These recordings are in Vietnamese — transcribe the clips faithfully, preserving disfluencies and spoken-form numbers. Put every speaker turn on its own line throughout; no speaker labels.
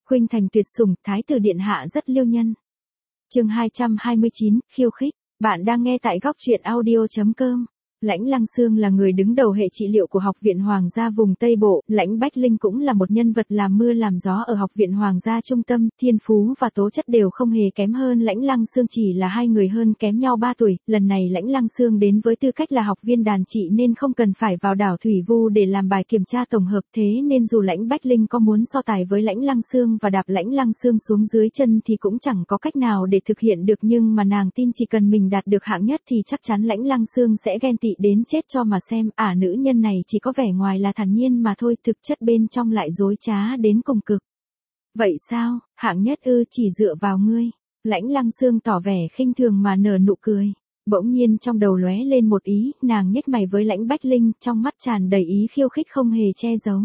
Khuynh thành tuyệt sủng, thái tử điện hạ rất liêu nhân. Chương hai trăm hai mươi chín, khiêu khích. Bạn đang nghe tại góc truyện audio chấm com. Lãnh Lăng Sương là người đứng đầu hệ trị liệu của Học viện Hoàng gia vùng Tây Bộ, Lãnh Bách Linh cũng là một nhân vật làm mưa làm gió ở Học viện Hoàng gia trung tâm, thiên phú và tố chất đều không hề kém hơn Lãnh Lăng Sương, chỉ là hai người hơn kém nhau ba tuổi. Lần này Lãnh Lăng Sương đến với tư cách là học viên đàn trị nên không cần phải vào đảo Thủy Vu để làm bài kiểm tra tổng hợp, thế nên dù Lãnh Bách Linh có muốn so tài với Lãnh Lăng Sương và đạp Lãnh Lăng Sương xuống dưới chân thì cũng chẳng có cách nào để thực hiện được, nhưng mà nàng tin chỉ cần mình đạt được hạng nhất thì chắc chắn Lãnh Lăng Sương sẽ ghen tị đến chết cho mà xem. Ả nữ nhân này chỉ có vẻ ngoài là thản nhiên mà thôi, thực chất bên trong lại dối trá đến cùng cực. Vậy sao, hạng nhất ư, chỉ dựa vào ngươi? Lãnh Lăng Sương tỏ vẻ khinh thường mà nở nụ cười. Bỗng nhiên trong đầu lóe lên một ý, nàng nhếch mày với Lãnh Bách Linh, trong mắt tràn đầy ý khiêu khích không hề che giấu.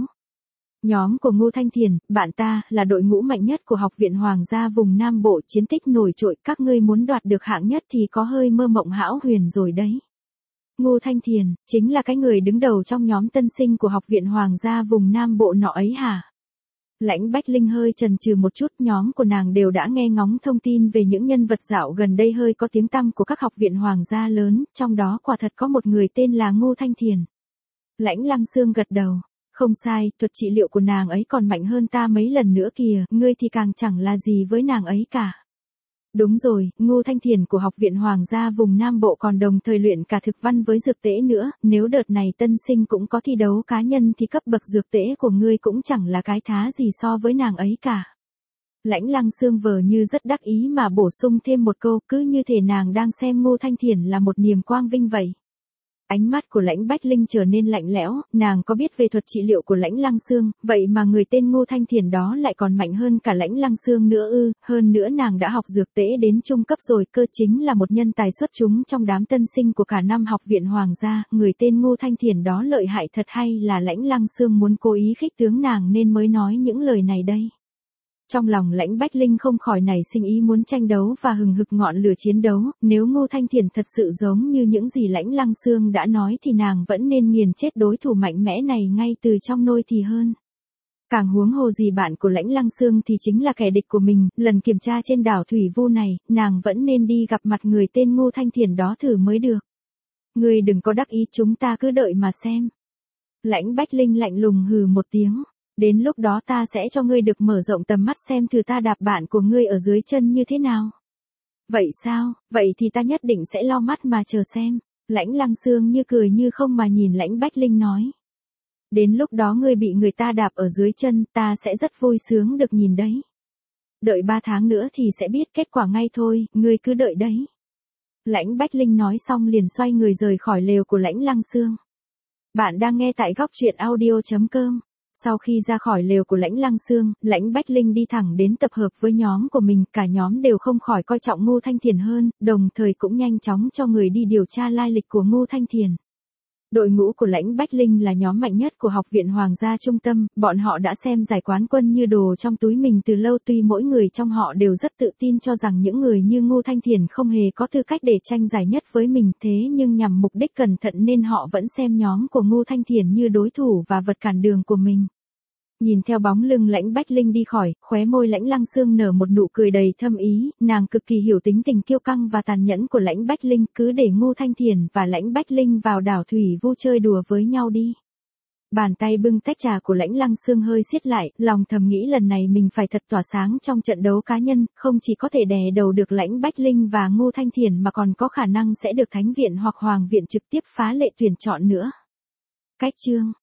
Nhóm của Ngô Thanh Thiền, bạn ta, là đội ngũ mạnh nhất của Học viện Hoàng gia vùng Nam Bộ, chiến tích nổi trội, các ngươi muốn đoạt được hạng nhất thì có hơi mơ mộng hão huyền rồi đấy. Ngô Thanh Thiền, chính là cái người đứng đầu trong nhóm tân sinh của Học viện Hoàng gia vùng Nam Bộ nọ ấy hả? Lãnh Bách Linh hơi chần chừ một chút, nhóm của nàng đều đã nghe ngóng thông tin về những nhân vật dạo gần đây hơi có tiếng tăm của các học viện Hoàng gia lớn, trong đó quả thật có một người tên là Ngô Thanh Thiền. Lãnh Lăng Sương gật đầu. Không sai, thuật trị liệu của nàng ấy còn mạnh hơn ta mấy lần nữa kìa, ngươi thì càng chẳng là gì với nàng ấy cả. Đúng rồi, Ngô Thanh Thiền của Học viện Hoàng gia vùng Nam Bộ còn đồng thời luyện cả thực văn với dược tễ nữa, nếu đợt này tân sinh cũng có thi đấu cá nhân thì cấp bậc dược tễ của ngươi cũng chẳng là cái thá gì so với nàng ấy cả. Lãnh Lăng Sương vờ như rất đắc ý mà bổ sung thêm một câu, cứ như thể nàng đang xem Ngô Thanh Thiền là một niềm quang vinh vậy. Ánh mắt của Lãnh Bách Linh trở nên lạnh lẽo, nàng có biết về thuật trị liệu của Lãnh Lăng Sương, vậy mà người tên Ngô Thanh Thiền đó lại còn mạnh hơn cả Lãnh Lăng Sương nữa ư? Hơn nữa nàng đã học dược tễ đến trung cấp rồi cơ, chính là một nhân tài xuất chúng trong đám tân sinh của cả năm Học viện Hoàng gia. Người tên Ngô Thanh Thiền đó lợi hại thật hay là Lãnh Lăng Sương muốn cố ý khích tướng nàng nên mới nói những lời này đây? Trong lòng Lãnh Bách Linh không khỏi nảy sinh ý muốn tranh đấu và hừng hực ngọn lửa chiến đấu, nếu Ngô Thanh Thiền thật sự giống như những gì Lãnh Lăng Sương đã nói thì nàng vẫn nên nghiền chết đối thủ mạnh mẽ này ngay từ trong nôi thì hơn. Càng huống hồ gì bạn của Lãnh Lăng Sương thì chính là kẻ địch của mình, lần kiểm tra trên đảo Thủy Vu này, nàng vẫn nên đi gặp mặt người tên Ngô Thanh Thiền đó thử mới được. Ngươi đừng có đắc ý, chúng ta cứ đợi mà xem. Lãnh Bách Linh lạnh lùng hừ một tiếng. Đến lúc đó ta sẽ cho ngươi được mở rộng tầm mắt xem thử ta đạp bạn của ngươi ở dưới chân như thế nào. Vậy sao, vậy thì ta nhất định sẽ lo mắt mà chờ xem. Lãnh Lăng Sương như cười như không mà nhìn Lãnh Bách Linh nói. Đến lúc đó ngươi bị người ta đạp ở dưới chân, ta sẽ rất vui sướng được nhìn đấy. Đợi ba tháng nữa thì sẽ biết kết quả ngay thôi, ngươi cứ đợi đấy. Lãnh Bách Linh nói xong liền xoay người rời khỏi lều của Lãnh Lăng Sương. Bạn đang nghe tại góc truyện audio chấm com. Sau khi ra khỏi lều của Lãnh Lăng Sương, Lãnh Bách Linh đi thẳng đến tập hợp với nhóm của mình, cả nhóm đều không khỏi coi trọng Ngô Thanh Thiền hơn, đồng thời cũng nhanh chóng cho người đi điều tra lai lịch của Ngô Thanh Thiền. Đội ngũ của Lãnh Bách Linh là nhóm mạnh nhất của Học viện Hoàng gia trung tâm, bọn họ đã xem giải quán quân như đồ trong túi mình từ lâu, tuy mỗi người trong họ đều rất tự tin cho rằng những người như Ngô Thanh Thiền không hề có tư cách để tranh giải nhất với mình, thế nhưng nhằm mục đích cẩn thận nên họ vẫn xem nhóm của Ngô Thanh Thiền như đối thủ và vật cản đường của mình. Nhìn theo bóng lưng Lãnh Bách Linh đi khỏi, khóe môi Lãnh Lăng Sương nở một nụ cười đầy thâm ý, nàng cực kỳ hiểu tính tình kiêu căng và tàn nhẫn của Lãnh Bách Linh, cứ để Ngô Thanh Thiền và Lãnh Bách Linh vào đảo Thủy Vu chơi đùa với nhau đi. Bàn tay bưng tách trà của Lãnh Lăng Sương hơi siết lại, lòng thầm nghĩ lần này mình phải thật tỏa sáng trong trận đấu cá nhân, không chỉ có thể đè đầu được Lãnh Bách Linh và Ngô Thanh Thiền mà còn có khả năng sẽ được Thánh viện hoặc Hoàng viện trực tiếp phá lệ tuyển chọn nữa. Cách chương